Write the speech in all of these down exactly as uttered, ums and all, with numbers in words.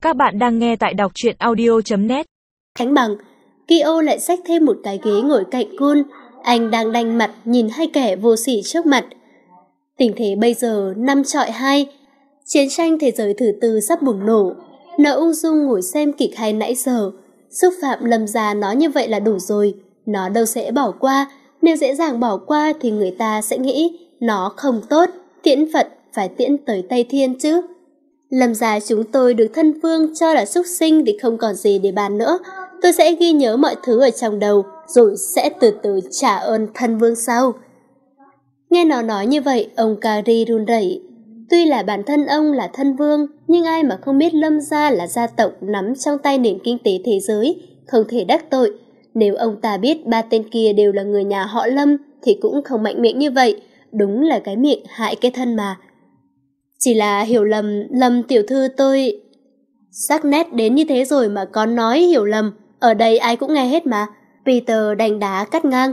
Các bạn đang nghe tại đọc truyện audio chấm net. Khánh Bằng, Kyo lại xách thêm một cái ghế ngồi cạnh Kun. Anh đang đanh mặt nhìn hai kẻ vô sỉ trước mặt. Tình thế bây giờ năm chọi hai. Chiến tranh thế giới thứ tư sắp bùng nổ. Nó ung dung ngồi xem kịch hay nãy giờ. Xúc phạm Lâm gia nó như vậy là đủ rồi. Nó đâu sẽ bỏ qua. Nếu dễ dàng bỏ qua thì người ta sẽ nghĩ nó không tốt. Tiễn Phật phải tiễn tới Tây Thiên chứ. Lâm gia chúng tôi được thân vương cho là súc sinh thì không còn gì để bàn nữa. Tôi sẽ ghi nhớ mọi thứ ở trong đầu, rồi sẽ từ từ trả ơn thân vương sau. Nghe nó nói như vậy, ông Kari run rẩy. Tuy là bản thân ông là thân vương, nhưng ai mà không biết Lâm gia là gia tộc nắm trong tay nền kinh tế thế giới, không thể đắc tội. Nếu ông ta biết ba tên kia đều là người nhà họ Lâm, thì cũng không mạnh miệng như vậy. Đúng là cái miệng hại cái thân mà. Chỉ là hiểu lầm, Lâm tiểu thư tôi... Sắc nét đến như thế rồi mà con nói hiểu lầm, ở đây ai cũng nghe hết mà. Peter đánh đá cắt ngang.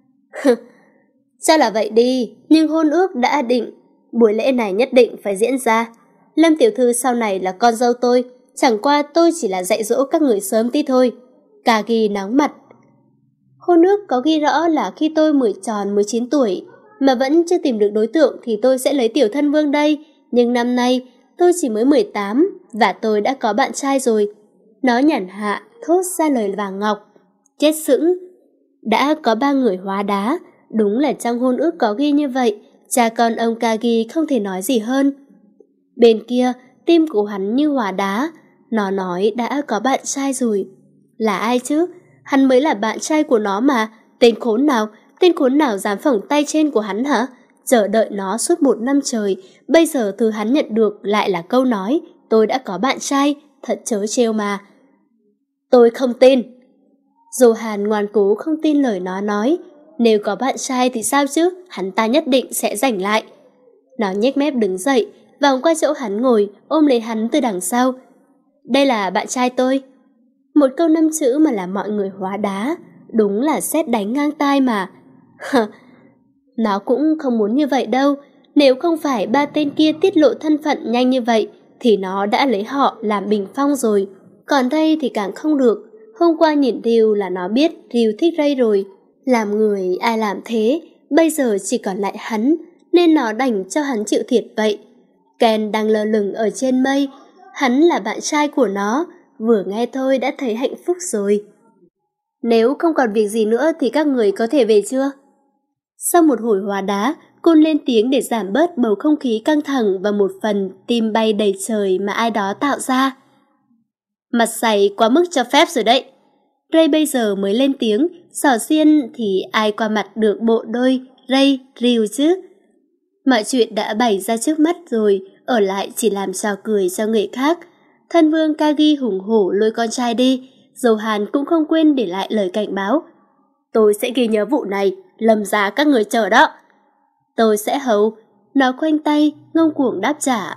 Chắc là vậy đi, nhưng hôn ước đã định, buổi lễ này nhất định phải diễn ra. Lâm tiểu thư sau này là con dâu tôi, chẳng qua tôi chỉ là dạy dỗ các người sớm tí thôi. Kagi nóng mặt. Hôn ước có ghi rõ là khi tôi mới tròn mười chín tuổi, mà vẫn chưa tìm được đối tượng thì tôi sẽ lấy tiểu thân vương đây. Nhưng năm nay tôi chỉ mới mười tám và tôi đã có bạn trai rồi. Nó nhàn hạ thốt ra lời vàng ngọc. Chết sững. Đã có ba người hóa đá. Đúng là trong hôn ước có ghi như vậy. Cha con ông Kagi không thể nói gì hơn. Bên kia tim của hắn như hóa đá. Nó nói đã có bạn trai rồi. Là ai chứ? Hắn mới là bạn trai của nó mà. Tên khốn nào? Tên khốn nào dám phỏng tay trên của hắn hả? Chờ đợi nó suốt một năm trời, bây giờ thứ hắn nhận được lại là câu nói tôi đã có bạn trai, thật trớ trêu mà. Tôi không tin. Johan ngoan cố không tin lời nó nói. Nếu có bạn trai thì sao chứ, hắn ta nhất định sẽ giành lại. Nó nhếch mép đứng dậy, vòng qua chỗ hắn ngồi, ôm lấy hắn từ đằng sau. Đây là bạn trai tôi. Một câu năm chữ mà làm mọi người hóa đá. Đúng là sét đánh ngang tai mà. Nó cũng không muốn như vậy đâu. Nếu không phải ba tên kia tiết lộ thân phận nhanh như vậy thì nó đã lấy họ làm bình phong rồi. Còn Ray thì càng không được. Hôm qua nhìn Ryu là nó biết Ryu thích Ray rồi. Làm người ai làm thế. Bây giờ chỉ còn lại hắn, nên nó đành cho hắn chịu thiệt vậy. Ken đang lơ lửng ở trên mây. Hắn là bạn trai của nó. Vừa nghe thôi đã thấy hạnh phúc rồi. Nếu không còn việc gì nữa thì các người có thể về chưa? Sau một hồi hóa đá, Côn lên tiếng để giảm bớt bầu không khí căng thẳng và một phần tim bay đầy trời mà ai đó tạo ra. Mặt dày quá mức cho phép rồi đấy. Ray bây giờ mới lên tiếng, xỏ xiên thì ai qua mặt được bộ đôi Ray, Ryu chứ. Mọi chuyện đã bày ra trước mắt rồi, ở lại chỉ làm trò cười cho người khác. Thân vương Kagi hùng hổ lôi con trai đi, Johan cũng không quên để lại lời cảnh báo. Tôi sẽ ghi nhớ vụ này, Lâm gia các người chờ đó. Tôi sẽ hầu. Nó khoanh tay, ngông cuồng đáp trả.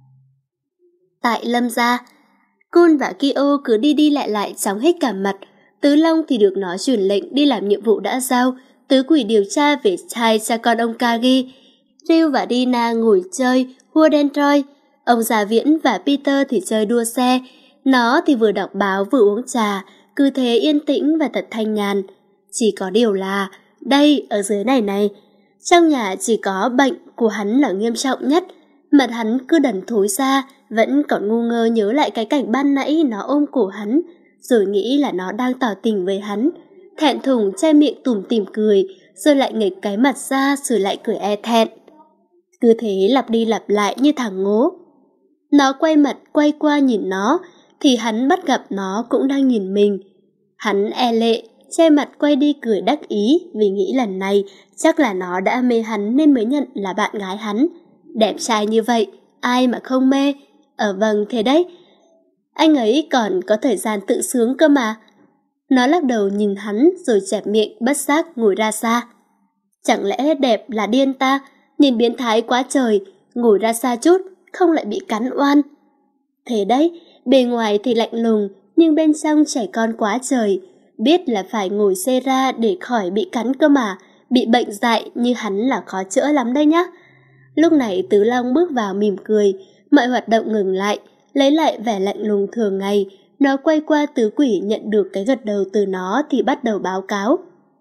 Tại Lâm gia, Kun và Kyo cứ đi đi lại lại chóng hết cả mặt. Tứ Long thì được nó truyền lệnh đi làm nhiệm vụ đã giao. Tứ Quỷ điều tra về hai cha con ông Kagi. Ryu và Dina ngồi chơi Hua Đen Troy. Ông Già Viễn và Peter thì chơi đua xe. Nó thì vừa đọc báo vừa uống trà, cứ thế yên tĩnh và thật thanh nhàn. Chỉ có điều là đây, ở dưới này này, trong nhà chỉ có bệnh của hắn là nghiêm trọng nhất. Mặt hắn cứ đần thối ra, vẫn còn ngu ngơ nhớ lại cái cảnh ban nãy nó ôm cổ hắn, rồi nghĩ là nó đang tỏ tình với hắn. Thẹn thùng che miệng tủm tỉm cười, rồi lại nghịch cái mặt ra rồi lại cười e thẹn. Cứ thế lặp đi lặp lại như thằng ngố. Nó quay mặt quay qua nhìn nó, thì hắn bắt gặp nó cũng đang nhìn mình. Hắn e lệ, che mặt quay đi cười đắc ý vì nghĩ lần này chắc là nó đã mê hắn nên mới nhận là bạn gái hắn. Đẹp trai như vậy, ai mà không mê. Ờ vâng thế đấy. Anh ấy còn có thời gian tự sướng cơ mà. Nó lắc đầu nhìn hắn rồi chẹp miệng bất giác ngồi ra xa. Chẳng lẽ đẹp là điên ta, nhìn biến thái quá trời, ngồi ra xa chút, không lại bị cắn oan. Thế đấy, bề ngoài thì lạnh lùng, nhưng bên trong trẻ con quá trời. Biết là phải ngồi xê ra để khỏi bị cắn cơ mà, bị bệnh dại như hắn là khó chữa lắm đây nhá. Lúc này Tứ Long bước vào mỉm cười, mọi hoạt động ngừng lại. lấy lại vẻ lạnh lùng thường ngày. Nó quay qua tứ quỷ, nhận được cái gật đầu từ nó thì bắt đầu báo cáo.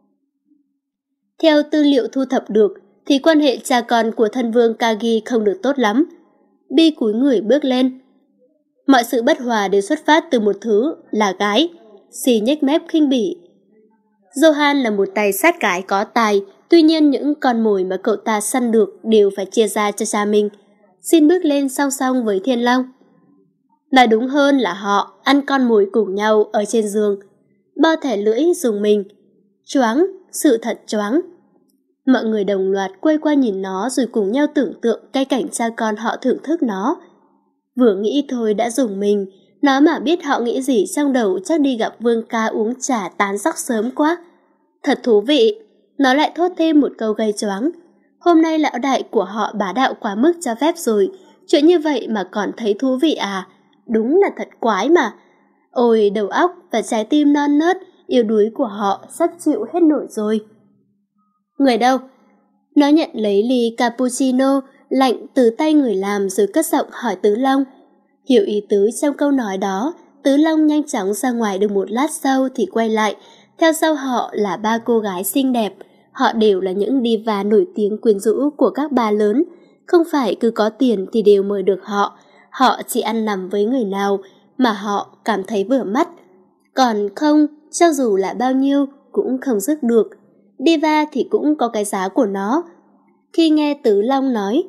Theo tư liệu thu thập được thì quan hệ cha con của thân vương Kagi không được tốt lắm. Bi cúi người bước lên. Mọi sự bất hòa đều xuất phát từ một thứ là gái. Xì nhếch mép khinh bỉ. Johan là một tay sát gái có tài, tuy nhiên những con mồi mà cậu ta săn được đều phải chia ra cho cha mình. Xin bước lên song song với Thiên Long. Nói đúng hơn là họ ăn con mồi cùng nhau ở trên giường. Bo thẻ lưỡi dùng mình. Choáng, sự thật choáng. Mọi người đồng loạt quay qua nhìn nó rồi cùng nhau tưởng tượng cái cảnh cha con họ thưởng thức nó. Vừa nghĩ thôi đã dùng mình. Nó mà biết họ nghĩ gì trong đầu chắc đi gặp Vương ca uống trà tán sắc sớm quá. Thật thú vị. Nó lại thốt thêm một câu gây choáng. Hôm nay lão đại của họ bá đạo quá mức cho phép rồi. Chuyện như vậy mà còn thấy thú vị à? Đúng là thật quái mà. Ôi, đầu óc và trái tim non nớt yếu đuối của họ sắp chịu hết nổi rồi. Người đâu? Nó nhận lấy ly cappuccino lạnh từ tay người làm rồi cất giọng hỏi Tứ Long. Hiểu ý tứ trong câu nói đó, Tứ Long nhanh chóng ra ngoài. Được một lát sau thì quay lại. Theo sau họ là ba cô gái xinh đẹp. Họ đều là những diva nổi tiếng quyến rũ của các bà lớn. Không phải cứ có tiền thì đều mời được họ. Họ chỉ ăn nằm với người nào mà họ cảm thấy vừa mắt. Còn không, cho dù là bao nhiêu cũng không dứt được. Diva thì cũng có cái giá của nó. Khi nghe Tứ Long nói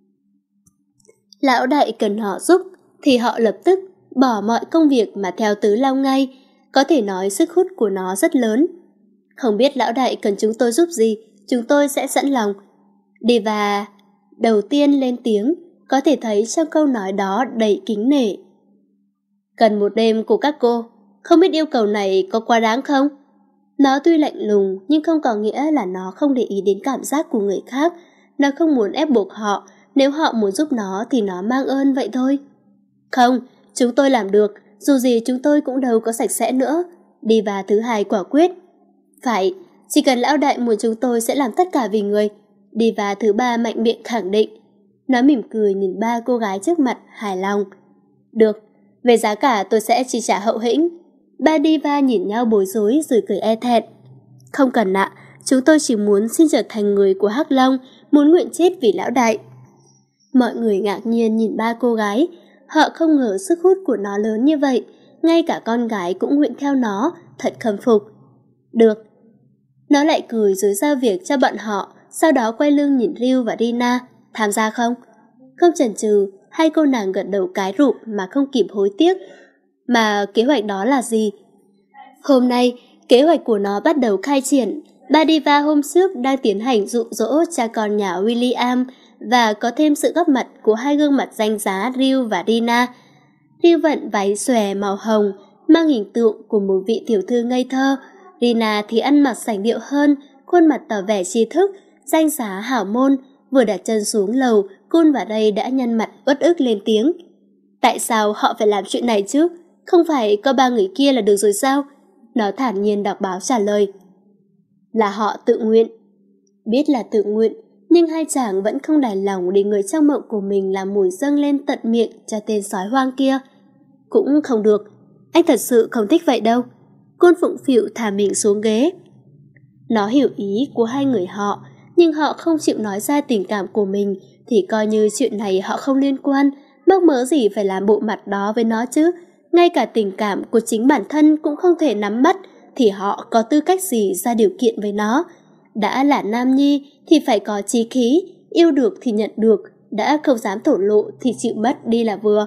lão đại cần họ giúp thì họ lập tức bỏ mọi công việc mà theo Tứ Long ngay. Có thể nói sức hút của nó rất lớn. Không biết lão đại cần chúng tôi giúp gì, chúng tôi sẽ sẵn lòng. Diva đầu tiên lên tiếng, có thể thấy trong câu nói đó đầy kính nể. Cần một đêm của các cô, không biết yêu cầu này có quá đáng không? Nó tuy lạnh lùng nhưng không có nghĩa là nó không để ý đến cảm giác của người khác. Nó không muốn ép buộc họ, nếu họ muốn giúp nó thì nó mang ơn vậy thôi. Không, chúng tôi làm được, dù gì chúng tôi cũng đâu có sạch sẽ nữa. Diva thứ hai quả quyết. Phải, chỉ cần lão đại muốn chúng tôi sẽ làm tất cả vì người. Diva thứ ba mạnh miệng khẳng định. Nó mỉm cười nhìn ba cô gái trước mặt, hài lòng. Được, về giá cả tôi sẽ chi trả hậu hĩnh. Ba diva nhìn nhau bối rối rồi cười e thẹn. Không cần ạ, chúng tôi chỉ muốn xin trở thành người của Hắc Long, muốn nguyện chết vì lão đại. Mọi người ngạc nhiên nhìn ba cô gái. Họ không ngờ sức hút của nó lớn như vậy. Ngay cả con gái cũng nguyện theo nó, thật khâm phục. Được. Nó lại cười rồi giao việc cho bọn họ, sau đó quay lưng nhìn Ryu và Rina. Tham gia không? Không chần chừ, hai cô nàng gật đầu cái rụp mà không kịp hối tiếc. Mà kế hoạch đó là gì? Hôm nay, kế hoạch của nó bắt đầu khai triển. Ba diva hôm trước đang tiến hành dụ dỗ cha con nhà William và có thêm sự góp mặt của hai gương mặt danh giá Ryu và Rina. Ryu vận váy xòe màu hồng, mang hình tượng của một vị tiểu thư ngây thơ. Rina thì ăn mặc sành điệu hơn, khuôn mặt tỏ vẻ trí thức, danh giá hảo môn. Vừa đặt chân xuống lầu, Kun và Ray đã nhăn mặt uất ức lên tiếng. Tại sao họ phải làm chuyện này chứ? Không phải có ba người kia là được rồi sao? Nó thản nhiên đọc báo trả lời. Là họ tự nguyện. Biết là tự nguyện, nhưng hai chàng vẫn không đành lòng để người trong mộng của mình làm mùi dâng lên tận miệng cho tên sói hoang kia. Cũng không được, anh thật sự không thích vậy đâu. Côn phụng phịu thả mình xuống ghế. Nó hiểu ý của hai người họ, nhưng họ không chịu nói ra tình cảm của mình thì coi như chuyện này họ không liên quan, mắc mớ gì phải làm bộ mặt đó với nó chứ. Ngay cả tình cảm của chính bản thân cũng không thể nắm bắt thì họ có tư cách gì ra điều kiện với nó. Đã là nam nhi thì phải có chí khí, yêu được thì nhận được, đã không dám thổ lộ thì chịu mất đi là vừa.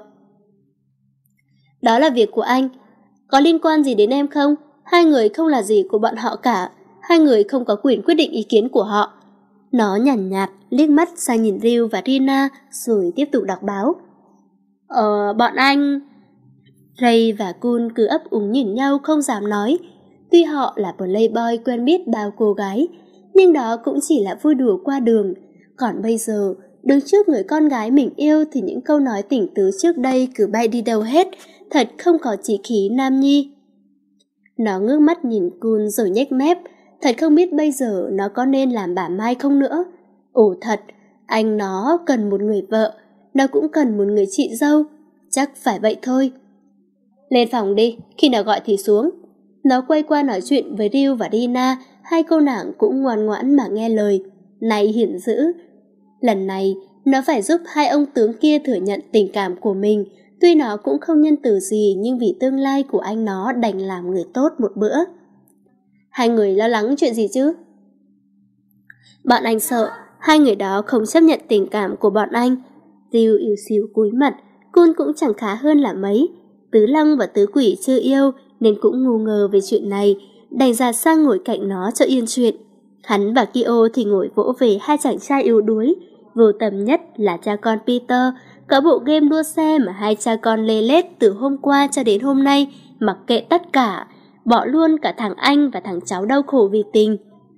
Đó là việc của anh, có liên quan gì đến em không? Hai người không là gì của bọn họ cả, hai người không có quyền quyết định ý kiến của họ. Nó nhàn nhạt, nhạt liếc mắt sang nhìn Ryu và Rina rồi tiếp tục đọc báo. Ờ, bọn anh... Ray và Kun cứ ấp úng nhìn nhau không dám nói. Tuy họ là playboy quen biết bao cô gái, nhưng đó cũng chỉ là vui đùa qua đường. Còn bây giờ, đứng trước người con gái mình yêu thì những câu nói tỉnh tứ trước đây cứ bay đi đâu hết, thật không có chí khí nam nhi. Nó ngước mắt nhìn Kun rồi nhếch mép, thật không biết bây giờ nó có nên làm bà Mai không nữa. Ồ thật, anh nó cần một người vợ, nó cũng cần một người chị dâu. Chắc phải vậy thôi. Lên phòng đi, khi nào gọi thì xuống. Nó quay qua nói chuyện với Ryu và Rina, hai cô nàng cũng ngoan ngoãn mà nghe lời. Này hiển dữ. Lần này, nó phải giúp hai ông tướng kia thừa nhận tình cảm của mình. Tuy nó cũng không nhân từ gì, nhưng vì tương lai của anh nó đành làm người tốt một bữa. Hai người lo lắng chuyện gì chứ? Bọn anh sợ hai người đó không chấp nhận tình cảm của bọn anh. Ryu yếu xíu cúi mặt, Kun cũng chẳng khá hơn là mấy. Tứ Long và Tứ Quỷ chưa yêu nên cũng ngu ngờ về chuyện này, đành ra sang ngồi cạnh nó cho yên chuyện. Hắn và Kyo thì ngồi vỗ về hai chàng trai yếu đuối. Vô tâm nhất là cha con Peter, có bộ game đua xe mà hai cha con lê lết từ hôm qua cho đến hôm nay, mặc kệ tất cả, bỏ luôn cả thằng anh và thằng cháu đau khổ vì tình.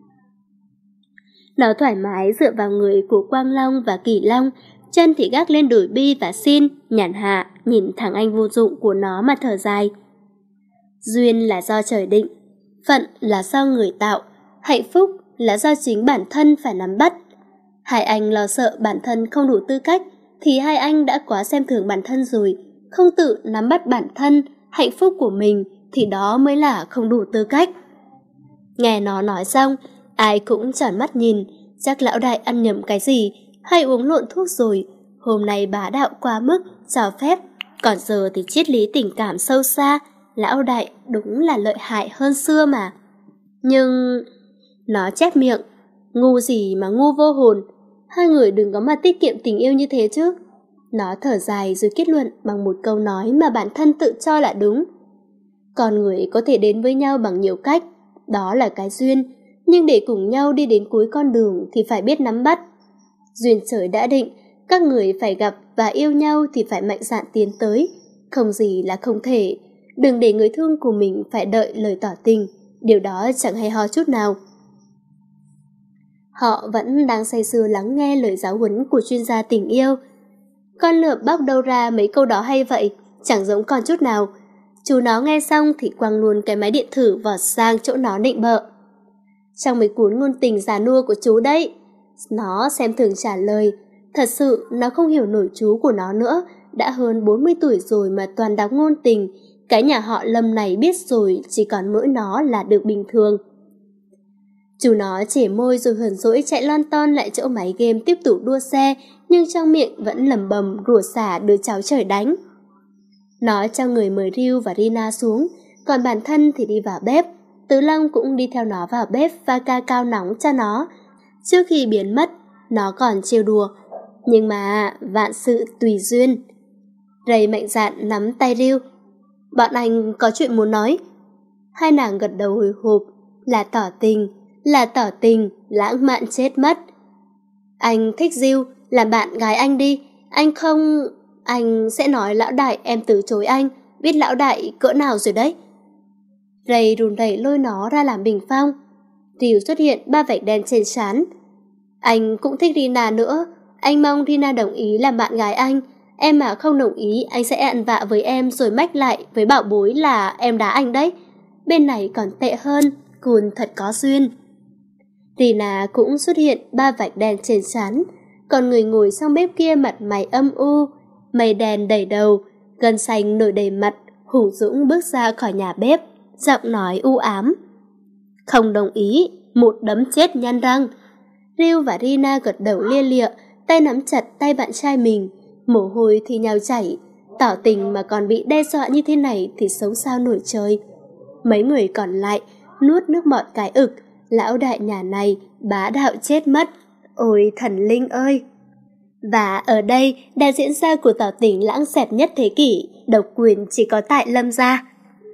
Nó thoải mái dựa vào người của Quang Long và Kỳ Long, chân thì gác lên đùi Bi và Xin, nhàn hạ nhìn thằng anh vô dụng của nó mà thở dài. Duyên là do trời định, phận là do người tạo, hạnh phúc là do chính bản thân phải nắm bắt. Hai anh lo sợ bản thân không đủ tư cách thì hai anh đã quá xem thường bản thân rồi, không tự nắm bắt bản thân, hạnh phúc của mình thì đó mới là không đủ tư cách. Nghe nó nói xong, ai cũng tròn mắt nhìn, chắc lão đại ăn nhầm cái gì hay uống lộn thuốc rồi. Hôm nay bá đạo quá mức, cho phép, còn giờ thì triết lý tình cảm sâu xa, lão đại đúng là lợi hại hơn xưa mà. Nhưng... Nó chép miệng, ngu gì mà ngu vô hồn, hai người đừng có mà tiết kiệm tình yêu như thế chứ. Nó thở dài rồi kết luận bằng một câu nói mà bản thân tự cho là đúng. Con người có thể đến với nhau bằng nhiều cách, đó là cái duyên, nhưng để cùng nhau đi đến cuối con đường thì phải biết nắm bắt. Duyên trời đã định, các người phải gặp và yêu nhau thì phải mạnh dạn tiến tới, không gì là không thể. Đừng để người thương của mình phải đợi lời tỏ tình, điều đó chẳng hay ho chút nào. Họ vẫn đang say sưa lắng nghe lời giáo huấn của chuyên gia tình yêu. Con lượm bóc đâu ra mấy câu đó hay vậy, chẳng giống con chút nào. Chú nó nghe xong thì quăng luôn cái máy điện thử vọt sang chỗ nó định bợ. Trong mấy cuốn ngôn tình già nua của chú đấy. Nó xem thường trả lời. Thật sự nó không hiểu nổi chú của nó nữa, đã hơn bốn mươi tuổi rồi mà toàn đọc ngôn tình. Cái nhà họ Lâm này biết rồi, chỉ còn mỗi nó là được bình thường. Chú nó chẻ môi rồi hờn dỗi chạy lon ton lại chỗ máy game tiếp tục đua xe, nhưng trong miệng vẫn lẩm bẩm rủa xả đứa cháu trời đánh. Nó cho người mời Ryu và Rina xuống, còn bản thân thì đi vào bếp. Tứ Long cũng đi theo nó vào bếp pha ca cao nóng cho nó. Trước khi biến mất, nó còn trêu đùa. Nhưng mà vạn sự tùy duyên. Ray mạnh dạn nắm tay Ryu. Bọn anh có chuyện muốn nói. Hai nàng gật đầu hồi hộp. Là tỏ tình, là tỏ tình, lãng mạn chết mất. Anh thích Ryu, làm bạn gái anh đi. Anh không... Anh sẽ nói lão đại em từ chối anh. Biết lão đại cỡ nào rồi đấy. Ray run rẩy lôi nó ra làm bình phong. Ryu xuất hiện ba vạch đen trên trán. Anh cũng thích Rina nữa. Anh mong Rina đồng ý làm bạn gái anh. Em mà không đồng ý, anh sẽ ăn vạ với em rồi mách lại với bảo bối là em đá anh đấy. Bên này còn tệ hơn, Kun thật có duyên. Rina cũng xuất hiện ba vạch đen trên trán. Còn người ngồi trong bếp kia mặt mày âm u, mây đen đầy đầu, gân xanh nổi đầy mặt, hùng dũng bước ra khỏi nhà bếp, giọng nói u ám. Không đồng ý, một đấm chết nhăn răng. Ryu và Rina gật đầu lia lịa, tay nắm chặt tay bạn trai mình, mồ hôi thì nhào chảy. Tỏ tình mà còn bị đe dọa như thế này thì sống sao nổi trời. Mấy người còn lại nuốt nước bọt cái ực. Lão đại nhà này bá đạo chết mất. Ôi thần linh ơi! Và ở đây đã diễn ra cuộc tỏ tình lãng xẹt nhất thế kỷ, độc quyền chỉ có tại Lâm gia.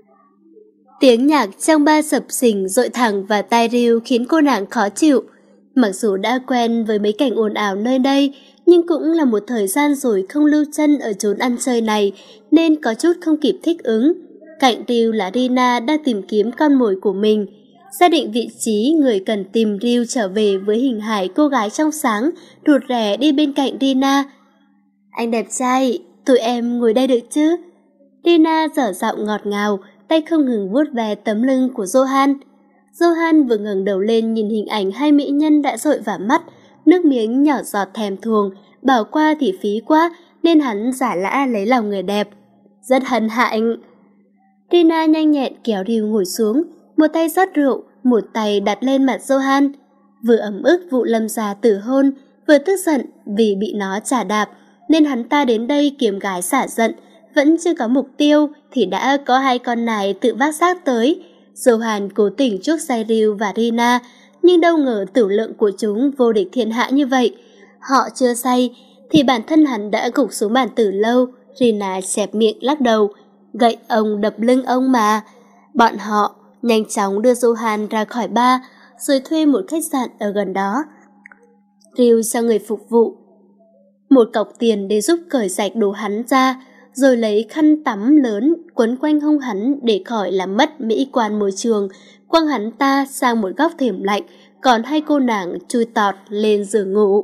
Tiếng nhạc trong ba sập sình dội thẳng vào tai Ryu khiến cô nàng khó chịu. Mặc dù đã quen với mấy cảnh ồn ào nơi đây, nhưng cũng là một thời gian rồi không lưu chân ở chốn ăn chơi này, nên có chút không kịp thích ứng. Cạnh Ryu là Rina đang tìm kiếm con mồi của mình. Xác định vị trí người cần tìm Ryu trở về với hình hài cô gái trong sáng, rụt rè đi bên cạnh Rina. Anh đẹp trai, tụi em ngồi đây được chứ? Rina dở giọng ngọt ngào, tay không ngừng vuốt ve tấm lưng của Johan. Johan vừa ngẩng đầu lên nhìn hình ảnh hai mỹ nhân đã dội vào mắt, nước miếng nhỏ giọt thèm thuồng, bảo qua thì phí quá, nên hắn giả lã lấy lòng người đẹp. Rất hân hạnh. Rina nhanh nhẹn kéo Ryu ngồi xuống, một tay rót rượu, một tay đặt lên mặt Johan. Vừa ấm ức vụ Lâm gia tử hôn, vừa tức giận vì bị nó chà đạp, nên hắn ta đến đây kiếm gái xả giận. Vẫn chưa có mục tiêu thì đã có hai con nài tự vác xác tới. Johan cố tình chuốc say Ryu và Rina, nhưng đâu ngờ tử lượng của chúng vô địch thiên hạ như vậy. Họ chưa say thì bản thân hắn đã gục xuống bàn từ lâu. Rina chẹp miệng lắc đầu. Gậy ông đập lưng ông mà. Bọn họ nhanh chóng đưa Johan ra khỏi bar, rồi thuê một khách sạn ở gần đó. Ryu cho người phục vụ một cọc tiền để giúp cởi sạch đồ hắn ra, rồi lấy khăn tắm lớn quấn quanh hông hắn để khỏi làm mất mỹ quan môi trường, quăng hắn ta sang một góc thềm lạnh, còn hai cô nàng chui tọt lên giường ngủ.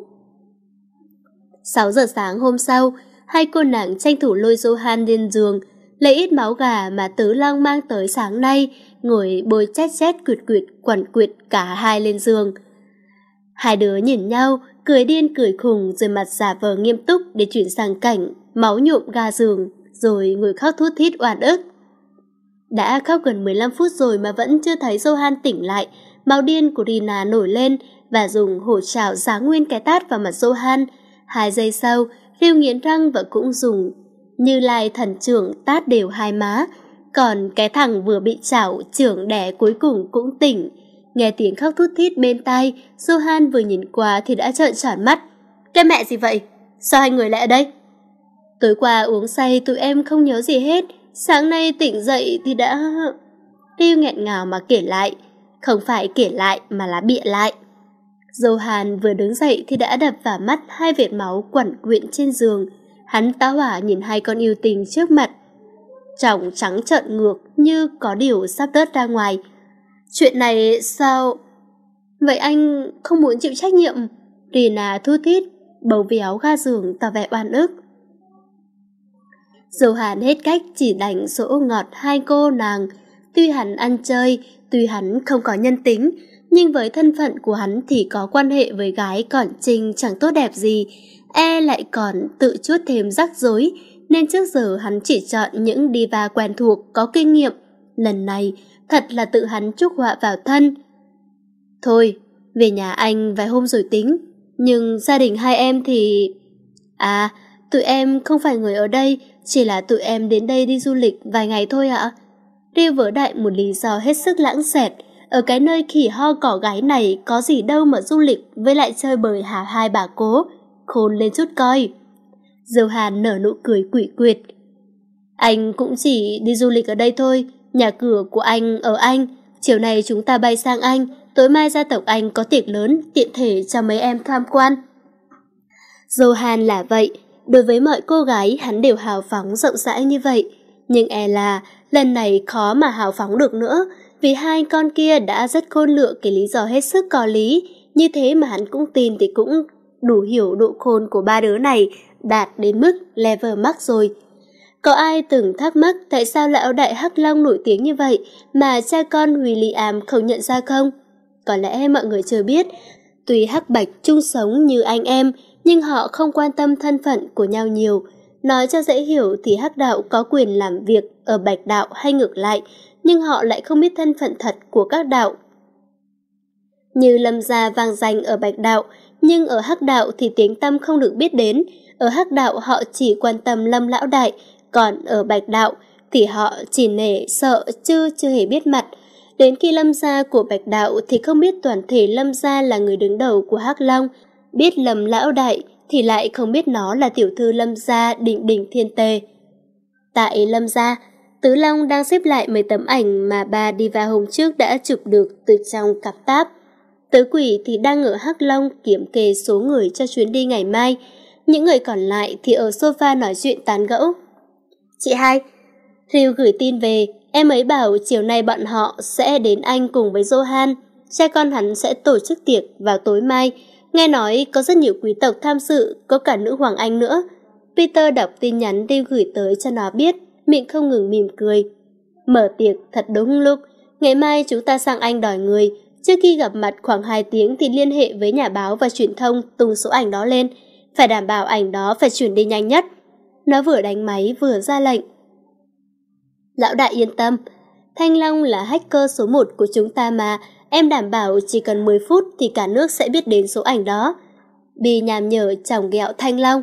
sáu giờ sáng hôm sau, hai cô nàng tranh thủ lôi Johan lên giường, lấy ít máu gà mà Tứ Long mang tới sáng nay, ngồi bôi chét chét quyệt quyệt quằn quyệt cả hai lên giường. Hai đứa nhìn nhau, cười điên cười khùng, rồi mặt giả vờ nghiêm túc để chuyển sang cảnh máu nhuộm ga giường, rồi ngồi khóc thút thít oan ức. Đã khóc gần mười lăm phút rồi mà vẫn chưa thấy Johan tỉnh lại. Máu điên của Rina nổi lên và dùng hổ trảo giáng nguyên cái tát vào mặt Johan. Hai giây sau, Ryu nghiến răng và cũng dùng Như Lai thần trưởng tát đều hai má. Còn cái thằng vừa bị chảo trưởng đẻ cuối cùng cũng tỉnh. Nghe tiếng khóc thút thít bên tai, Johan vừa nhìn qua thì đã trợn tròn mắt. Cái mẹ gì vậy? Sao hai người lại ở đây? Tối qua uống say tụi em không nhớ gì hết. Sáng nay tỉnh dậy thì đã... Ryu nghẹn ngào mà kể lại. Không phải kể lại mà là bịa lại. Johan vừa đứng dậy thì đã đập vào mắt hai vệt máu quằn quyện trên giường. Hắn tá hỏa nhìn hai con yêu tình trước mặt, tròng trắng trợn ngược như có điều sắp rớt ra ngoài. Chuyện này sao... Vậy anh không muốn chịu trách nhiệm? Rina thút thít, bấu véo ga giường tỏ vẻ oan ức. Johan hết cách chỉ đành dỗ ngọt hai cô nàng. Tuy hắn ăn chơi, tuy hắn không có nhân tính, nhưng với thân phận của hắn thì có quan hệ với gái còn trinh chẳng tốt đẹp gì, e lại còn tự chuốt thêm rắc rối, nên trước giờ hắn chỉ chọn những diva quen thuộc, có kinh nghiệm. Lần này thật là tự hắn chuốc họa vào thân. Thôi, về nhà anh vài hôm rồi tính. Nhưng gia đình hai em thì... À, tụi em không phải người ở đây, chỉ là tụi em đến đây đi du lịch vài ngày thôi ạ. Ryu vỡ đại một lý do hết sức lãng xẹt. Ở cái nơi khỉ ho cỏ gái này có gì đâu mà du lịch với lại chơi bời hả hai bà cố. Khôn lên chút coi. Johan nở nụ cười quỷ quyệt. Anh cũng chỉ đi du lịch ở đây thôi. Nhà cửa của anh ở Anh. Chiều nay chúng ta bay sang Anh. Tối mai gia tộc anh có tiệc lớn, tiện thể cho mấy em tham quan. Johan là vậy. Đối với mọi cô gái hắn đều hào phóng rộng rãi như vậy. Nhưng e là lần này khó mà hào phóng được nữa, vì hai con kia đã rất khôn lựa cái lý do hết sức có lý. Như thế mà hắn cũng tin thì cũng đủ hiểu độ khôn của ba đứa này đạt đến mức level max rồi. Có ai từng thắc mắc tại sao lão đại Hắc Long nổi tiếng như vậy mà cha con William không nhận ra không? Có lẽ mọi người chưa biết, tuy Hắc Bạch chung sống như anh em, nhưng họ không quan tâm thân phận của nhau nhiều. Nói cho dễ hiểu thì Hắc đạo có quyền làm việc ở Bạch đạo hay ngược lại, nhưng họ lại không biết thân phận thật của các đạo. Như Lâm gia vang danh ở Bạch đạo, nhưng ở Hắc đạo thì tiếng tăm không được biết đến. Ở Hắc đạo họ chỉ quan tâm Lâm lão đại, còn ở Bạch đạo thì họ chỉ nể sợ chứ chưa hề biết mặt. Đến khi Lâm gia của Bạch đạo thì không biết toàn thể Lâm gia là người đứng đầu của Hắc Long, biết Lâm lão đại thì lại không biết nó là tiểu thư Lâm gia đỉnh đỉnh thiên tề. Tại Lâm gia, Tứ Long đang xếp lại mấy tấm ảnh mà ba diva hôm trước đã chụp được từ trong cặp táp. Tứ Quỷ thì đang ở Hắc Long kiểm kê số người cho chuyến đi ngày mai. Những người còn lại thì ở sofa nói chuyện tán gẫu. Chị hai, Ryu gửi tin về, em ấy bảo chiều nay bọn họ sẽ đến Anh cùng với Johan. Cha con hắn sẽ tổ chức tiệc vào tối mai. Nghe nói có rất nhiều quý tộc tham dự, có cả nữ hoàng Anh nữa. Peter đọc tin nhắn Ryu gửi tới cho nó biết, miệng không ngừng mỉm cười. Mở tiệc thật đúng lúc, ngày mai chúng ta sang Anh đòi người. Trước khi gặp mặt khoảng hai tiếng thì liên hệ với nhà báo và truyền thông tung số ảnh đó lên. Phải đảm bảo ảnh đó phải chuyển đi nhanh nhất. Nó vừa đánh máy vừa ra lệnh. Lão đại yên tâm, Thanh Long là hacker số một của chúng ta mà, em đảm bảo chỉ cần mười phút thì cả nước sẽ biết đến số ảnh đó. Bi nham nhở chòng ghẹo Thanh Long.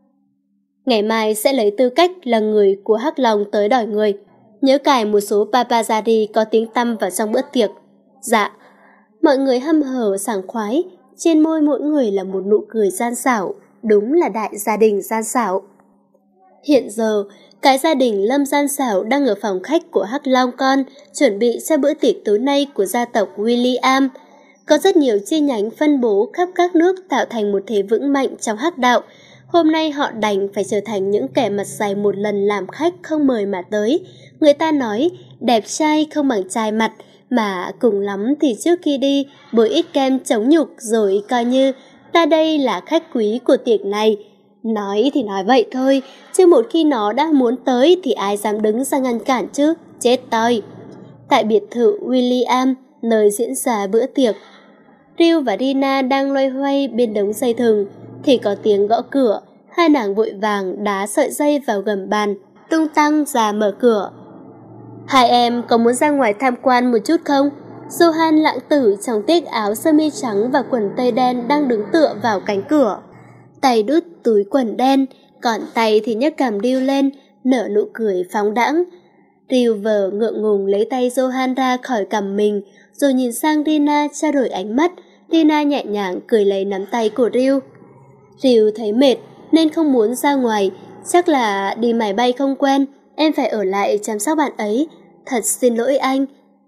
Ngày mai sẽ lấy tư cách là người của Hắc Long tới đòi người. Nhớ cài một số paparazzi có tiếng tăm vào trong bữa tiệc. Dạ. Mọi người hăm hở sảng khoái, trên môi mỗi người là một nụ cười gian xảo, đúng là đại gia đình gian xảo. Hiện giờ, cái gia đình Lâm gian xảo đang ở phòng khách của Hắc Long con, chuẩn bị cho bữa tiệc tối nay của gia tộc William. Có rất nhiều chi nhánh phân bố khắp các nước tạo thành một thế vững mạnh trong hắc đạo. Hôm nay họ đành phải trở thành những kẻ mặt dày một lần làm khách không mời mà tới. Người ta nói, đẹp trai không bằng trai mặt, mà cùng lắm thì trước khi đi, bôi ít kem chống nhục rồi coi như ta đây là khách quý của tiệc này. Nói thì nói vậy thôi, chứ một khi nó đã muốn tới thì ai dám đứng ra ngăn cản chứ, chết toi. Tại biệt thự William, nơi diễn ra bữa tiệc, Ryu và Rina đang loay hoay bên đống dây thừng, thì có tiếng gõ cửa. Hai nàng vội vàng đá sợi dây vào gầm bàn, tung tăng ra mở cửa. Hai em có muốn ra ngoài tham quan một chút không? Johan lãng tử trong tiết áo sơ mi trắng và quần tây đen đang đứng tựa vào cánh cửa. Tay đút túi quần đen, còn tay thì nhấc cằm Ryu lên, nở nụ cười phóng đãng. Ryu vờ ngượng ngùng lấy tay Johan ra khỏi cằm mình, rồi nhìn sang Rina trao đổi ánh mắt. Rina nhẹ nhàng cười lấy nắm tay của Ryu. Ryu thấy mệt nên không muốn ra ngoài, chắc là đi máy bay không quen, em phải ở lại chăm sóc bạn ấy. Thật xin lỗi anh.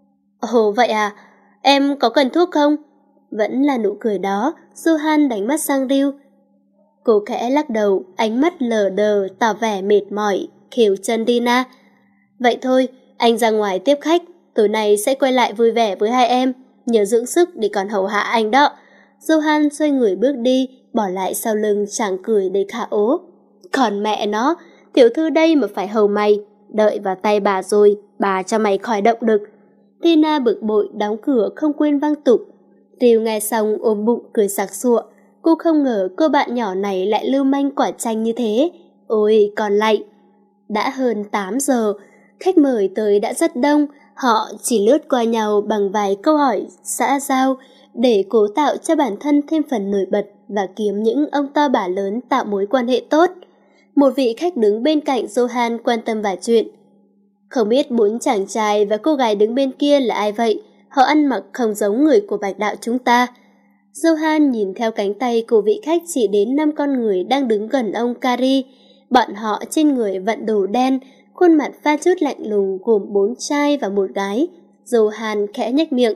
Ồ vậy à, em có cần thuốc không? Vẫn là nụ cười đó, Johan đánh mắt sang Ryu. Cô khẽ lắc đầu, ánh mắt lờ đờ tỏ vẻ mệt mỏi, khều chân Rina. Vậy thôi, anh ra ngoài tiếp khách, tối nay sẽ quay lại vui vẻ với hai em, nhớ dưỡng sức để còn hầu hạ anh đó. Johan xoay người bước đi, bỏ lại sau lưng chàng cười đầy khả ố. Còn mẹ nó, tiểu thư đây mà phải hầu mày, đợi vào tay bà rồi, bà cho mày khỏi động đực. Rina bực bội đóng cửa không quên văng tục. Ryu nghe xong ôm bụng cười sặc sụa. Cô không ngờ cô bạn nhỏ này lại lưu manh quả chanh như thế. Ôi còn lạy. Đã hơn tám giờ, khách mời tới đã rất đông. Họ chỉ lướt qua nhau bằng vài câu hỏi xã giao để cố tạo cho bản thân thêm phần nổi bật và kiếm những ông to bà lớn tạo mối quan hệ tốt. Một vị khách đứng bên cạnh Johan quan tâm vài chuyện. Không biết bốn chàng trai và cô gái đứng bên kia là ai vậy? Họ ăn mặc không giống người của bạch đạo chúng ta. Johan nhìn theo cánh tay của vị khách chỉ đến năm con người đang đứng gần ông Kari. Bọn họ trên người vận đồ đen, khuôn mặt pha chút lạnh lùng gồm bốn trai và một gái. Johan khẽ nhếch miệng.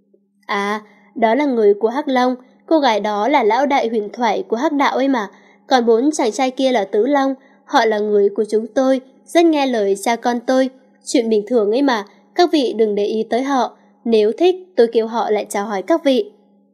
À, đó là người của Hắc Long, cô gái đó là lão đại huyền thoại của Hắc đạo ấy mà. Còn bốn chàng trai kia là Tứ Long, họ là người của chúng tôi, rất nghe lời cha con tôi. Chuyện bình thường ấy mà, các vị đừng để ý tới họ. Nếu thích, tôi kêu họ lại chào hỏi các vị.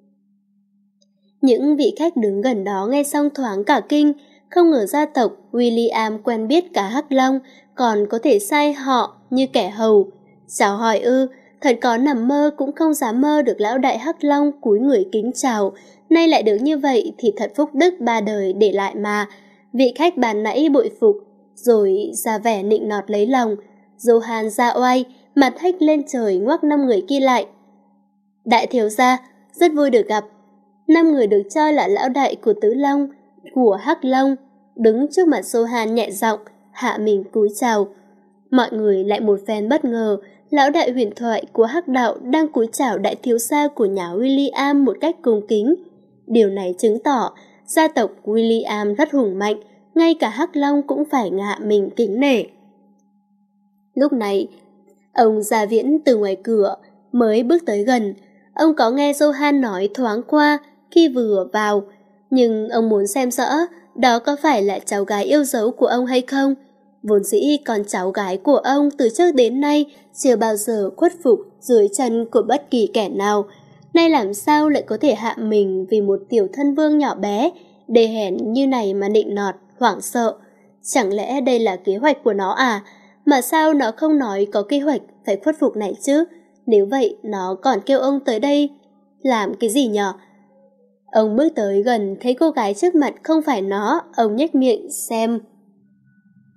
Những vị khách đứng gần đó nghe xong thoáng cả kinh, không ngờ gia tộc William quen biết cả Hắc Long, còn có thể sai họ như kẻ hầu. Chào hỏi ư, thật có nằm mơ cũng không dám mơ được lão đại Hắc Long cúi người kính chào, nay lại được như vậy thì thật phúc đức ba đời để lại mà. Vị khách bàn nãy bội phục, rồi ra vẻ nịnh nọt lấy lòng. Johan ra oai, mặt hếch lên trời ngoắc năm người kia lại. Đại thiếu gia, rất vui được gặp. Năm người được cho là lão đại của Tứ Long, của Hắc Long, đứng trước mặt Johan nhẹ giọng, hạ mình cúi chào. Mọi người lại một phen bất ngờ, lão đại huyền thoại của Hắc đạo đang cúi chào đại thiếu gia của nhà William một cách cung kính. Điều này chứng tỏ gia tộc William rất hùng mạnh, ngay cả Hắc Long cũng phải ngạ mình kính nể. Lúc này, ông Gia Viễn từ ngoài cửa mới bước tới gần. Ông có nghe Johan nói thoáng qua khi vừa vào, nhưng ông muốn xem rõ đó có phải là cháu gái yêu dấu của ông hay không. Vốn dĩ con cháu gái của ông từ trước đến nay chưa bao giờ khuất phục dưới chân của bất kỳ kẻ nào. Nay làm sao lại có thể hạ mình vì một tiểu thân vương nhỏ bé, đê hèn như này mà nịnh nọt, hoảng sợ. Chẳng lẽ đây là kế hoạch của nó à? Mà sao nó không nói có kế hoạch phải khuất phục này chứ? Nếu vậy nó còn kêu ông tới đây làm cái gì nhở? Ông bước tới gần thấy cô gái trước mặt không phải nó, ông nhếch miệng xem.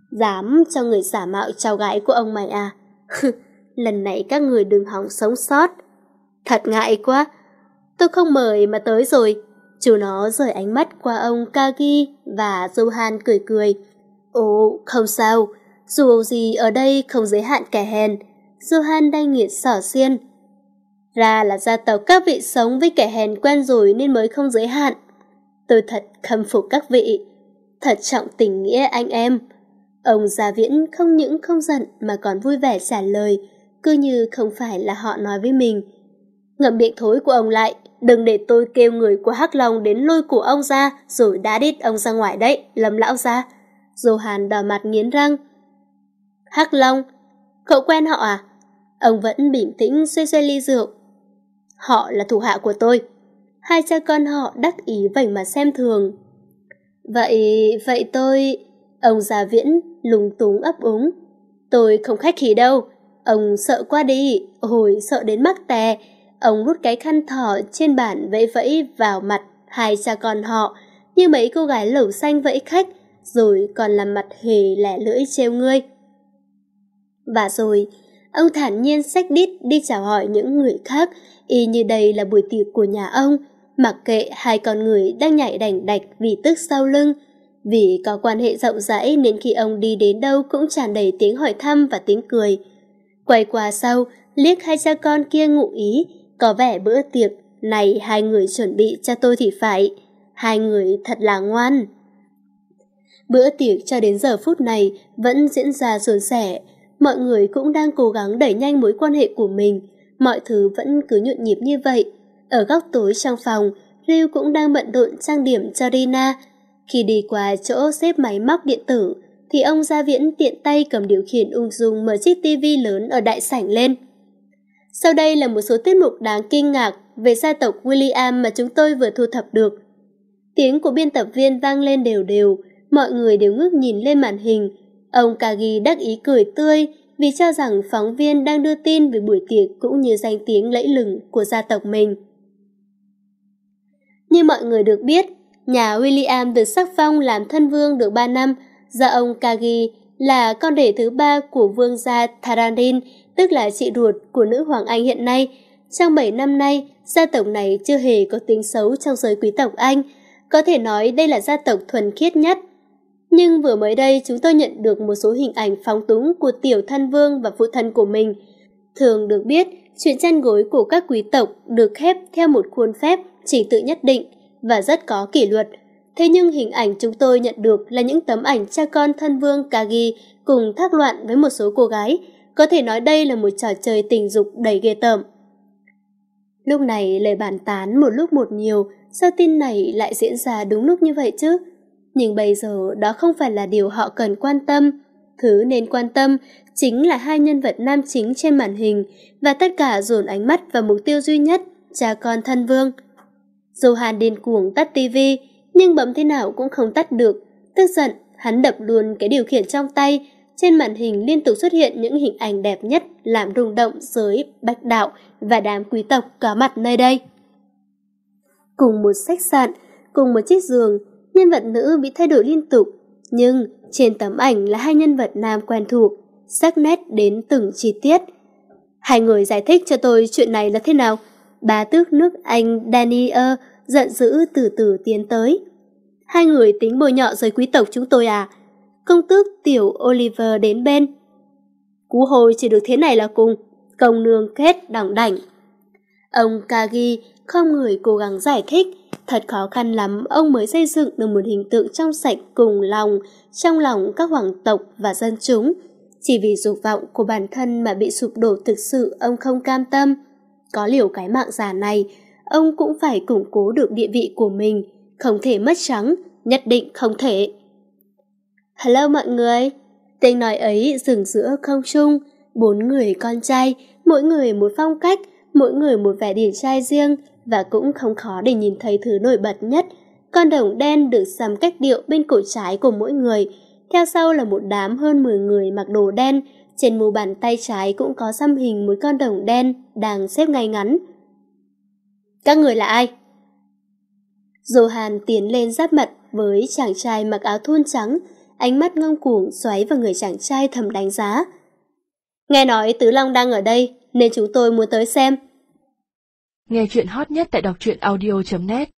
Dám cho người giả mạo cháu gái của ông mày à? Lần này các người đừng hòng sống sót. Thật ngại quá. Tôi không mời mà tới rồi. Chú nó rời ánh mắt qua ông Kagi và Johan cười cười. Ồ, không sao. Dù gì ở đây không giới hạn kẻ hèn. Johan đay nghiệt xỏ xiên. Ra là gia tộc các vị sống với kẻ hèn quen rồi nên mới không giới hạn. Tôi thật khâm phục các vị. Thật trọng tình nghĩa anh em. Ông Gia Viễn không những không giận mà còn vui vẻ trả lời, cứ như không phải là họ nói với mình. Ngậm miệng thối của ông lại, đừng để tôi kêu người của Hắc Long đến lôi cổ ông ra rồi đá đít ông ra ngoài đấy, Lâm lão gia. Johan đỏ mặt nghiến răng. Hắc Long? Cậu quen họ à? Ông vẫn bình tĩnh xoay xoay ly rượu. Họ là thủ hạ của tôi. Hai cha con họ đắc ý vảnh mà xem thường. Vậy, vậy tôi... Ông Gia Viễn lúng túng ấp úng. Tôi không khách khí đâu. Ông sợ quá đi. Ôi, sợ đến mắc tè. Ông rút cái khăn thỏ trên bàn vẫy vẫy vào mặt hai cha con họ như mấy cô gái lẩu xanh vẫy khách, rồi còn làm mặt hề lẻ lưỡi trêu ngươi. Và rồi, ông thản nhiên xách đít đi chào hỏi những người khác, y như đây là buổi tiệc của nhà ông, mặc kệ hai con người đang nhảy đành đạch vì tức sau lưng. Vì có quan hệ rộng rãi nên khi ông đi đến đâu cũng tràn đầy tiếng hỏi thăm và tiếng cười. Quay qua sau, liếc hai cha con kia ngụ ý, có vẻ bữa tiệc này hai người chuẩn bị cho tôi thì phải. Hai người thật là ngoan. Bữa tiệc cho đến giờ phút này vẫn diễn ra suôn sẻ. Mọi người cũng đang cố gắng đẩy nhanh mối quan hệ của mình. Mọi thứ vẫn cứ nhộn nhịp như vậy. Ở góc tối trong phòng, Ryu cũng đang bận rộn trang điểm cho Rina. Khi đi qua chỗ xếp máy móc điện tử, thì ông Gia Viễn tiện tay cầm điều khiển ung dung mở chiếc tivi lớn ở đại sảnh lên. Sau đây là một số tiết mục đáng kinh ngạc về gia tộc William mà chúng tôi vừa thu thập được. Tiếng của biên tập viên vang lên đều đều, mọi người đều ngước nhìn lên màn hình. Ông Kagi đắc ý cười tươi vì cho rằng phóng viên đang đưa tin về buổi tiệc cũng như danh tiếng lẫy lừng của gia tộc mình. Như mọi người được biết, nhà William được sắc phong làm thân vương được ba năm, do ông Kagi là con rể thứ ba của vương gia Tharandin, tức là chị ruột của nữ hoàng Anh hiện nay. Trong bảy năm nay, gia tộc này chưa hề có tiếng xấu trong giới quý tộc Anh, có thể nói đây là gia tộc thuần khiết nhất. Nhưng vừa mới đây chúng tôi nhận được một số hình ảnh phóng túng của tiểu thân vương và phụ thân của mình. Thường được biết, chuyện chăn gối của các quý tộc được khép theo một khuôn phép, trình tự nhất định và rất có kỷ luật. Thế nhưng hình ảnh chúng tôi nhận được là những tấm ảnh cha con thân vương Kagi cùng thác loạn với một số cô gái. Có thể nói đây là một trò chơi tình dục đầy ghê tởm. Lúc này lời bàn tán một lúc một nhiều, sao tin này lại diễn ra đúng lúc như vậy chứ? Nhưng bây giờ đó không phải là điều họ cần quan tâm. Thứ nên quan tâm chính là hai nhân vật nam chính trên màn hình và tất cả dồn ánh mắt vào mục tiêu duy nhất, cha con thân vương. Johan điên cuồng tắt tivi, nhưng bấm thế nào cũng không tắt được. Tức giận, hắn đập luôn cái điều khiển trong tay. Trên màn hình liên tục xuất hiện những hình ảnh đẹp nhất làm rung động giới bạch đạo và đám quý tộc có mặt nơi đây. Cùng một khách sạn, cùng một chiếc giường, nhân vật nữ bị thay đổi liên tục, nhưng trên tấm ảnh là hai nhân vật nam quen thuộc, sắc nét đến từng chi tiết. Hai người giải thích cho tôi chuyện này là thế nào? Bá tước nước Anh Daniel giận dữ từ từ tiến tới. Hai người tính bôi nhọ giới quý tộc chúng tôi à? Công tước tiểu Oliver đến bên. Cú hồi chỉ được thế này là cùng, công nương kết đỏng đảnh. Ông Kagi không người cố gắng giải thích, thật khó khăn lắm ông mới xây dựng được một hình tượng trong sạch cùng lòng trong lòng các hoàng tộc và dân chúng. Chỉ vì dục vọng của bản thân mà bị sụp đổ thực sự ông không cam tâm. Có liều cái mạng già này, ông cũng phải củng cố được địa vị của mình, không thể mất trắng, nhất định không thể. Hello mọi người, tiếng nói ấy dừng giữa không trung, bốn người con trai, mỗi người một phong cách, mỗi người một vẻ điển trai riêng và cũng không khó để nhìn thấy thứ nổi bật nhất. Con đồng đen được xăm cách điệu bên cổ trái của mỗi người, theo sau là một đám hơn mười người mặc đồ đen, trên mu bàn tay trái cũng có xăm hình một con đồng đen đang xếp ngay ngắn. Các người là ai? Johan tiến lên giáp mặt với chàng trai mặc áo thun trắng, ánh mắt ngông cuồng xoáy vào người chàng trai thầm đánh giá. Nghe nói Tứ Long đang ở đây, nên chúng tôi muốn tới xem. Nghe chuyện hot nhất tại đọc truyện audio chấm net.